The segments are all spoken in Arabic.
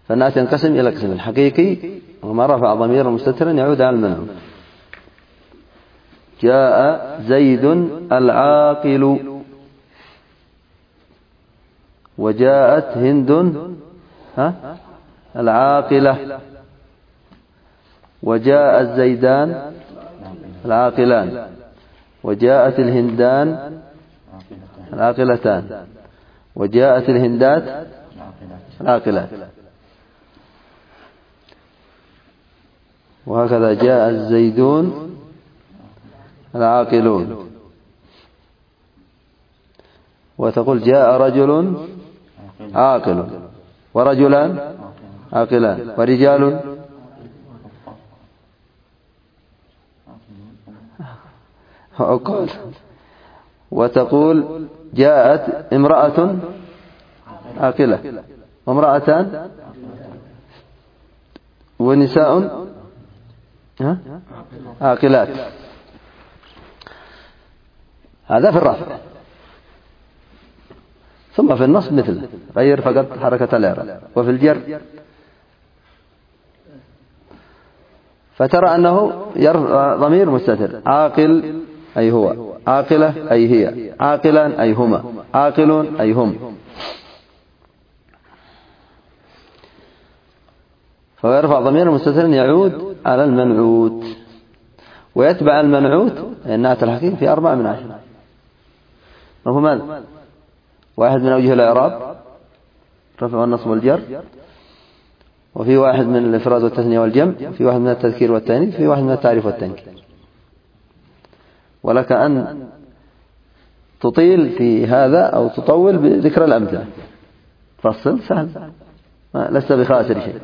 فالنعت ينقسم إلى قسم الحقيقي وما رفع ضميرا مستترا يعود على المنعوت. جاء زيد العاقل، وجاءت هند العاقلة، وجاء الزيدان العاقلان، وجاءت الهندان العاقلتان، وجاءت الهندات العاقلات. وهكذا جاء الزيدون العاقلون. وتقول جاء رجل عاقل، ورجلان عاقلان، ورجال عقال. وتقول جاءت امرأة عاقلة، وامرأتان ونساء عاقلات. هذا في الرفع. ثم في النصب مثله، غير فقط حركة الإعراب. وفي الجر فترى أنه ضمير مستتر، عاقل أي هو، عاقلة أي هي، عاقلان أي هما، عاقلون أي هم. فيرفع ضمير مستتر يعود على المنعوت، ويتبع المنعوت النعت الحقيقي في 4 من 10. وهو ماذا؟ 1 من أوجه الإعراب، رفع والنصب والجر، وفي 1 من الإفراد والتثنية والجمع، في 1 من التذكير والتأنيث، في 1 من التعريف والتنكير. ولك أن تطيل في هذا أو تطول بذكر الأمثلة. فصل سهل، لست بخاسر شيء.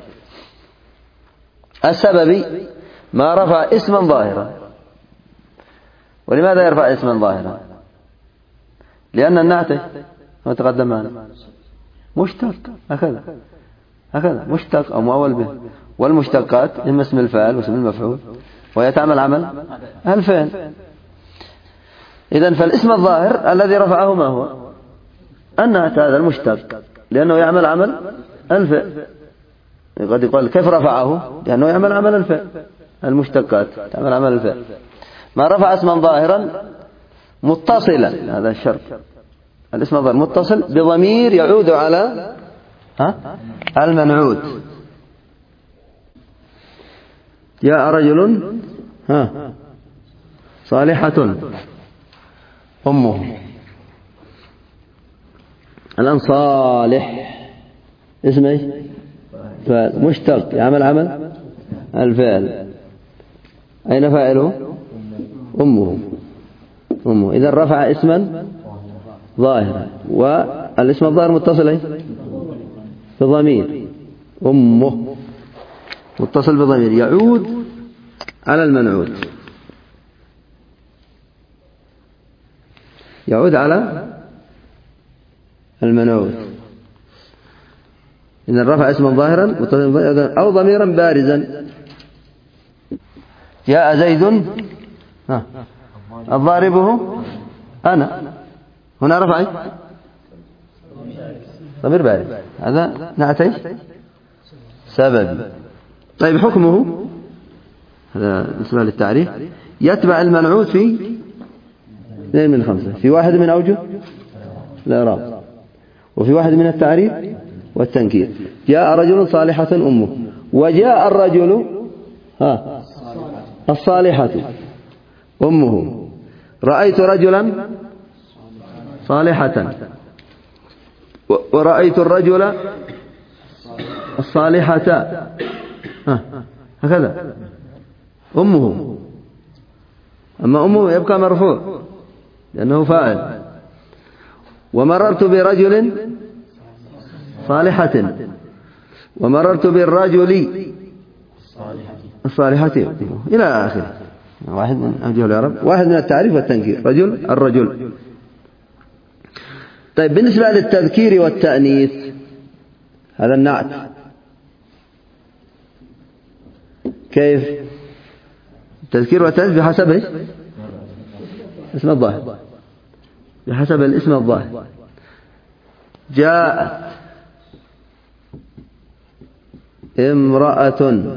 السبب ما رفع اسما ظاهرا. ولماذا يرفع اسما ظاهرا؟ لأن النعت ما تقدم معنا مشتق، هكذا مشتق أو مؤول به، والمشتقات إما اسم الفاعل واسم المفعول، ويتعمل عمل الفعل. إذن فالاسم الظاهر الذي رفعه ما هو؟ النعت هذا المشتق، لأنه يعمل عمل الفعل. قد يقول كيف رفعه؟ لأنه يعمل عمل الفعل. المشتقات تعمل عمل الفعل. ما رفع اسما ظاهرا متصلا، هذا الشرط. الاسم الظاهر متصل بضمير يعود على المنعوت. جاء رجل صالحة أمه. الآن صالح اسم ايش؟ فعل مشتق يعمل عمل الفعل. أين فاعله؟ أمه. إذا رفع اسما ظاهرا، والاسم الظاهر متصل بضمير أمه، متصل بضمير يعود على المنعوت، يعود على المنعوت. إذا رفع اسما ظاهرا متصلا أو ضميرا بارزا. جاء زيد الضاربه أنا، هنا رفع ضمير بارز، هذا نعت سبب. طيب حكمه هذا بالنسبة للتعريف يتبع المنعوت في 2 من 5، في 1 من أوجه الإعراب، وفي 1 من التعريف والتنكير. جاء رجل صالحة أمه، وجاء الرجل الصالحة أمه. رأيت رجلا صالحة، ورأيت الرجل الصالحة، هكذا أمه. أما أمه يبقى مرفوع لأنه فاعل. ومررت برجل صالحة، ومررت بالرجل الصالحة إلى آخره. 1 من أوجه الإعراب، 1 من التعريف والتنكير، رجل الرجل. طيب بالنسبة للتذكير والتأنيث هذا النعت كيف؟ التذكير والتأنيث بحسب اسم الظاهر، بحسب الاسم الظاهر. جاءت امرأة.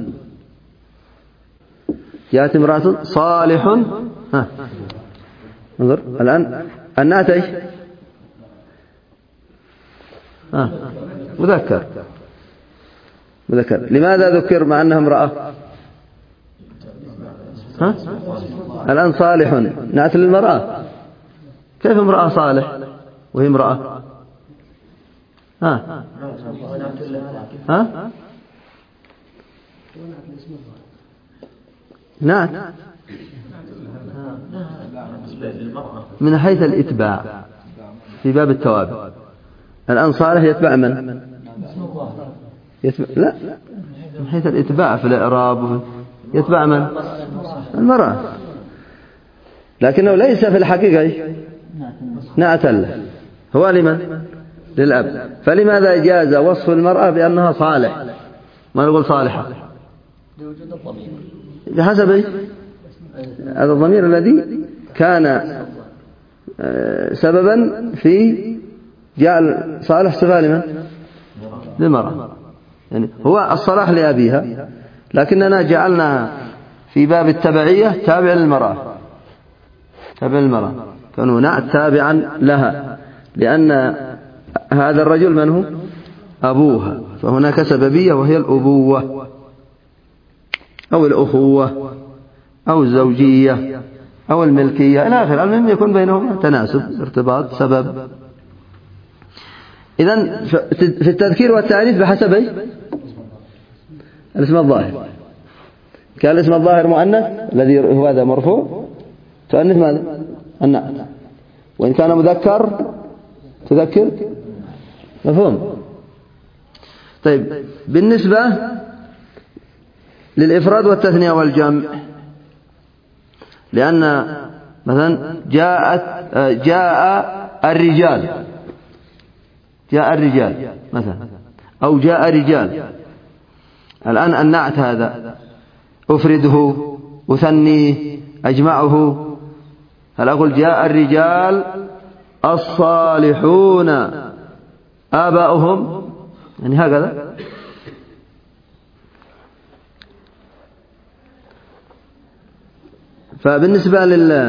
جاءت امرأة صالح. ها انظر الآن النعت ايش؟ مذكر. لماذا ذكر مع أنها امرأة؟ الآن صالح نعت للمرأة. كيف امرأة صالح وهي امرأة؟ نعت من حيث الإتباع في باب التوابع. الآن صالح يتبع من؟ لا، من حيث الإتباع في الإعراب يتبع من؟ المرأة، لكنه ليس في الحقيقة نعت له، هو لمن؟ للأب. فلماذا جاز وصف المرأة بأنها صالح ما نقول صالحة؟ بحسب هذا الضمير الذي كان سببا في جعل صالح صفة لمن؟ للمرأة. يعني هو الصلاح لأبيها، لكننا جعلنا في باب التبعية تابع للمرأة، كانوا نعت تابعا لها، لأن هذا الرجل من هو؟ أبوها، فهناك سببية وهي الأبوة أو الأخوة أو الزوجية أو الملكية إلى آخره. المهم يكون بينهم تناسب، ارتباط، سبب. إذن في التذكير والتأنيث بحسب الاسم الظاهر. كان الاسم الظاهر مؤنث الذي هو هذا مرفوع، تؤنث ماذا؟ النعت. وإن كان مذكر تذكر. مفهوم؟ طيب، بالنسبة للإفراد والتثنية والجمع، لأن مثلا جاء الرجال مثلا، أو جاء رجال. الآن النعت هذا أفرده، أثنيه، أجمعه. هل أقول جاء الرجال الصالحون آباؤهم؟ يعني هكذا. فبالنسبة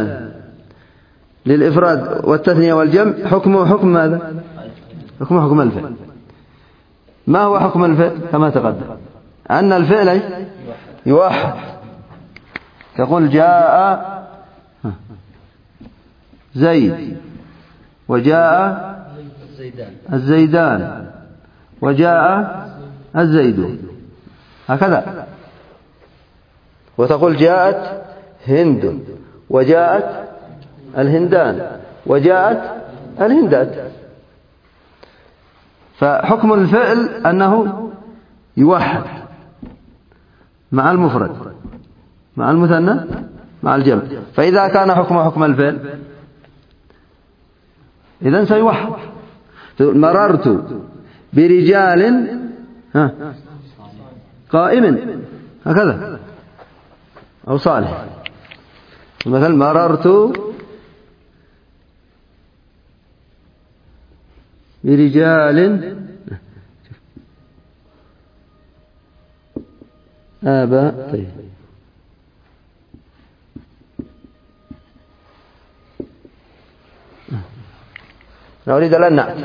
للإفراد والتثنية والجمع حكمه حكم ماذا؟ حكم الفعل. ما هو حكم الفعل؟ كما تقدم أن الفعل يوحد. تقول جاء زيد، وجاء الزيدان، وجاء الزيدون، هكذا. وتقول جاءت هند، وجاءت الهندان، وجاءت الهندات. فحكم الفعل أنه يوحد مع المفرد، مع المثنى، مع الجمع. فإذا كان حكم الفعل إذن سيوحد. مررت برجال قائم، هكذا، أو صالح. مثلا مررت برجال آباء. طيب، نريد الآن نعت.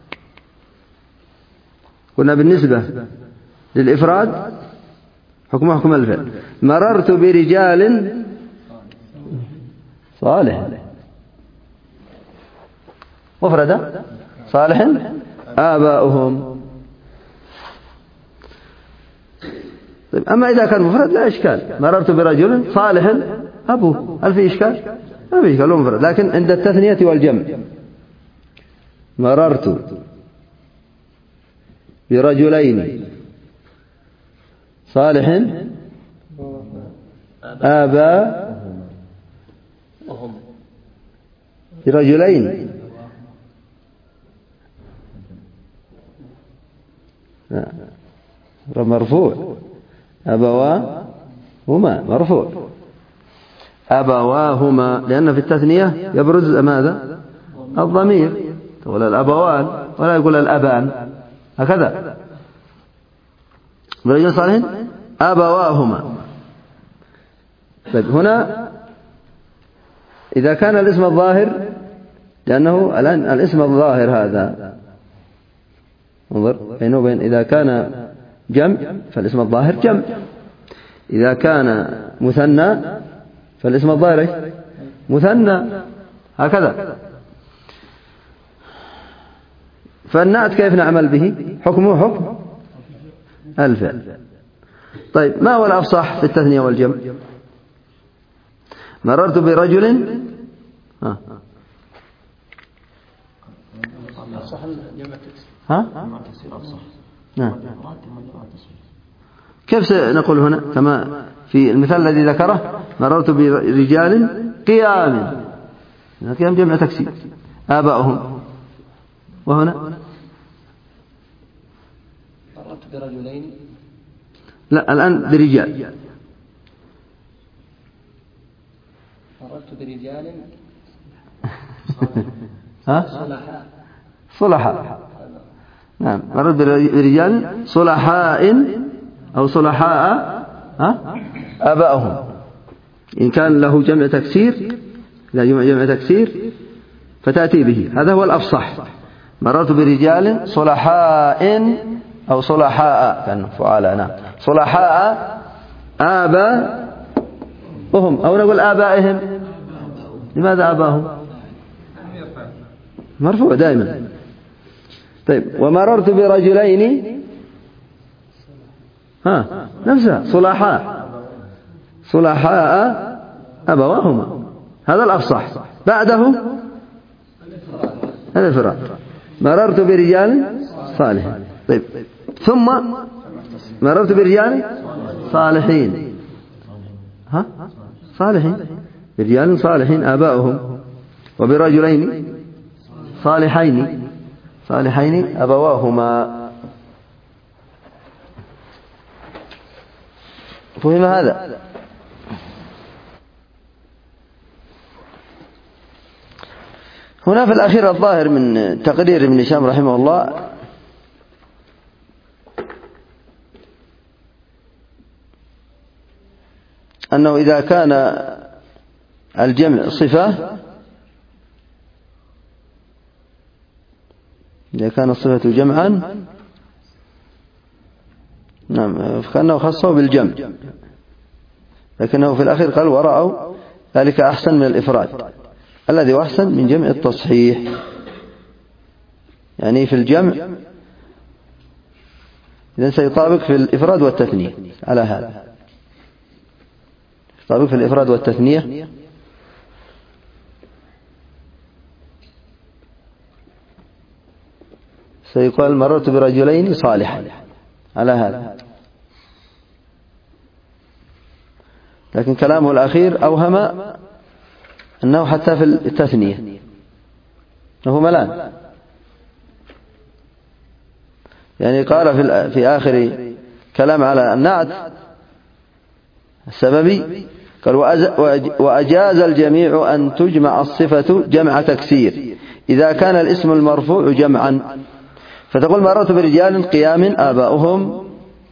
قلنا بالنسبة للإفراد حكم الفعل. مررت برجال صالح، مفردة، صالح آباؤهم. طيب، أما إذا كان مفرد لا إشكال. مررت برجل صالح أبوه، هل في إشكال؟ ما في إشكال، هو مفرد. لكن عند التثنية والجمع مررت برجلين صالح آباؤهم، برجلين مرفوع، أبواهما مرفوع، أبواهما، لأن في التثنية يبرز ماذا؟ الضمير. تقول الأبوان ولا يقول الأبان، هكذا. برجل صالحين أبواهما. طيب هنا إذا كان الاسم الظاهر، لأنه الآن الاسم الظاهر هذا انظر بينه وبين إذا كان جمع فالاسم الظاهر جمع، إذا كان مثنى فالاسم الظاهر مثنى، هكذا. فالنعت كيف نعمل به؟ حكمه حكم الفعل. طيب ما هو الأفصح في التثنية والجمع؟ مررت برجل كيف سنقول هنا كما في المثال الذي ذكره؟ مررت برجال قيام، قيام جمع تكسير آباؤهم. وهنا مررت برجلين، لا الآن برجال. مررت برجال صلحاء. نعم مررت برجال صلحاء أو صلحاء آباؤهم، إن كان له جمع تكسير، إذا جمع تكسير فتأتي به، هذا هو الأفصح. مررت برجال صلحاء أو صلحاء كان فعالا، نعم صلحاء آباؤهم، أو نقول آبائهم. لماذا آباهم؟ مرفوع دائما. طيب ومررت برجلين نفسها صلحاء أبواهما، هذا الأفصح. بعده هذا الفراد. مررت برجال صالح. طيب ثم مررت برجال صالحين، صالحين، برجال صالحين آباؤهم، وبرجلين صالحين أبواهما. فهم هذا؟ هنا في الأخير الظاهر من تقرير ابن هشام رحمه الله أنه إذا كان الجمع صفة، إذا كان الصفة جمعا، نعم كأنه خصه بالجمع، لكنه في الأخير قال ورأوا ذلك أحسن من الإفراد الذي هو أحسن من جمع التصحيح. يعني في الجمع إذن سيطابق في الإفراد والتثنية على هذا، يطابق في الإفراد والتثنية. سيقال مررت برجلين صالحا على هذا، لكن كلامه الأخير أوهم أنه حتى في التثنية أنه ملان. يعني قال في آخر كلام على النعت السببي قال وأجاز الجميع أن تجمع الصفة جمع تكسير إذا كان الاسم المرفوع جمعا، فتقول مررت برجال قيام آباؤهم،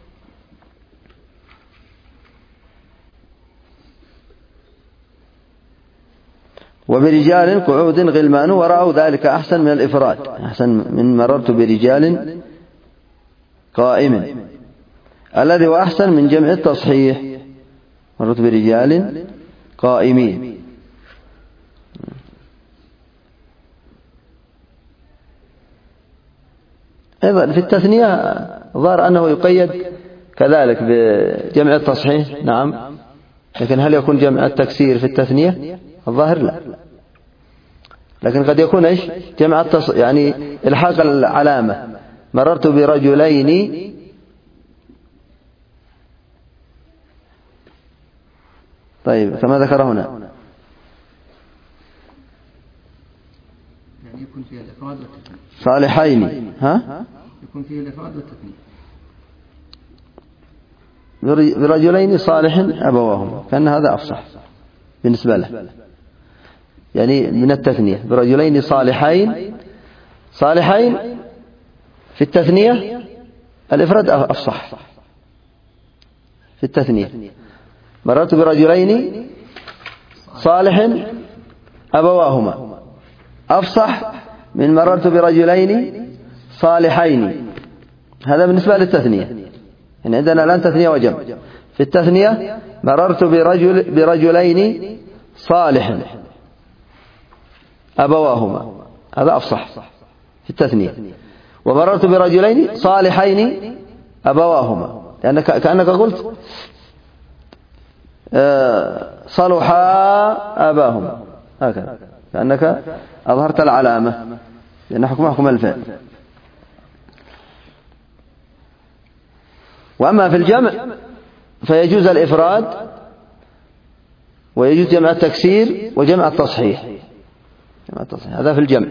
وبرجال قعود غلمان، ورأوا ذلك أحسن من الإفراد، أحسن من مررت برجال قائم الذي هو أحسن من جمع التصحيح، مررت برجال قائمين. أيضا في التثنية ظهر أنه يقيد كذلك بجمع التصحيح، نعم، لكن هل يكون جمع التكسير في التثنية؟ الظاهر لا، لكن قد يكون إيش جمع يعني الحاق العلامة. مررت برجلين طيب كما ذكر هنا، يعني يكون فيها الإفراد والتثنية صالحين، يكون فيه الإفراد والتثنية. برجلين صالح أبواهم، كأن هذا أفصح بالنسبة له، يعني من التثنية برجلين صالحين في التثنية الإفراد أفصح، في التثنية. مررت برجلين صالح أبواهما أفصح من مررت برجلين صالحين. هذا بالنسبة للتثنية. يعني عندنا الآن تثنية وجمع. في التثنية مررت برجلين صالح أبواهما، هذا أفصح في التثنية. ومررت برجلين صالحين أبواهما، لأنك كأنك قلت صلحا أباهما، هكذا كأنك أظهرت العلامة، لأن حكم حكم الفعل. وأما في الجمع فيجوز الإفراد ويجوز جمع التكسير وجمع التصحيح. هذا في الجمع.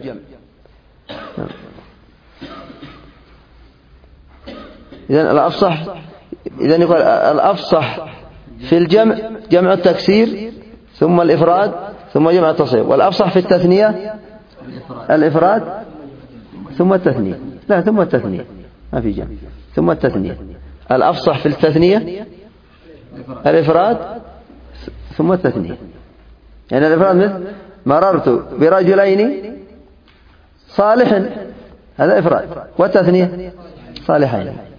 إذن الأفصح، إذن يقول الأفصح في الجمع جمع التكسير ثم الإفراد ثم جمع التصحيح، والأفصح في التثنية الإفراد ثم التثنية. لا، ثم التثنية، ما في جمع، ثم التثنية. الأفصح في التثنية الإفراد ثم التثنية. يعني الإفراد مثل مررت برجلين صالح، هذا إفراد، والتثنية صالحين.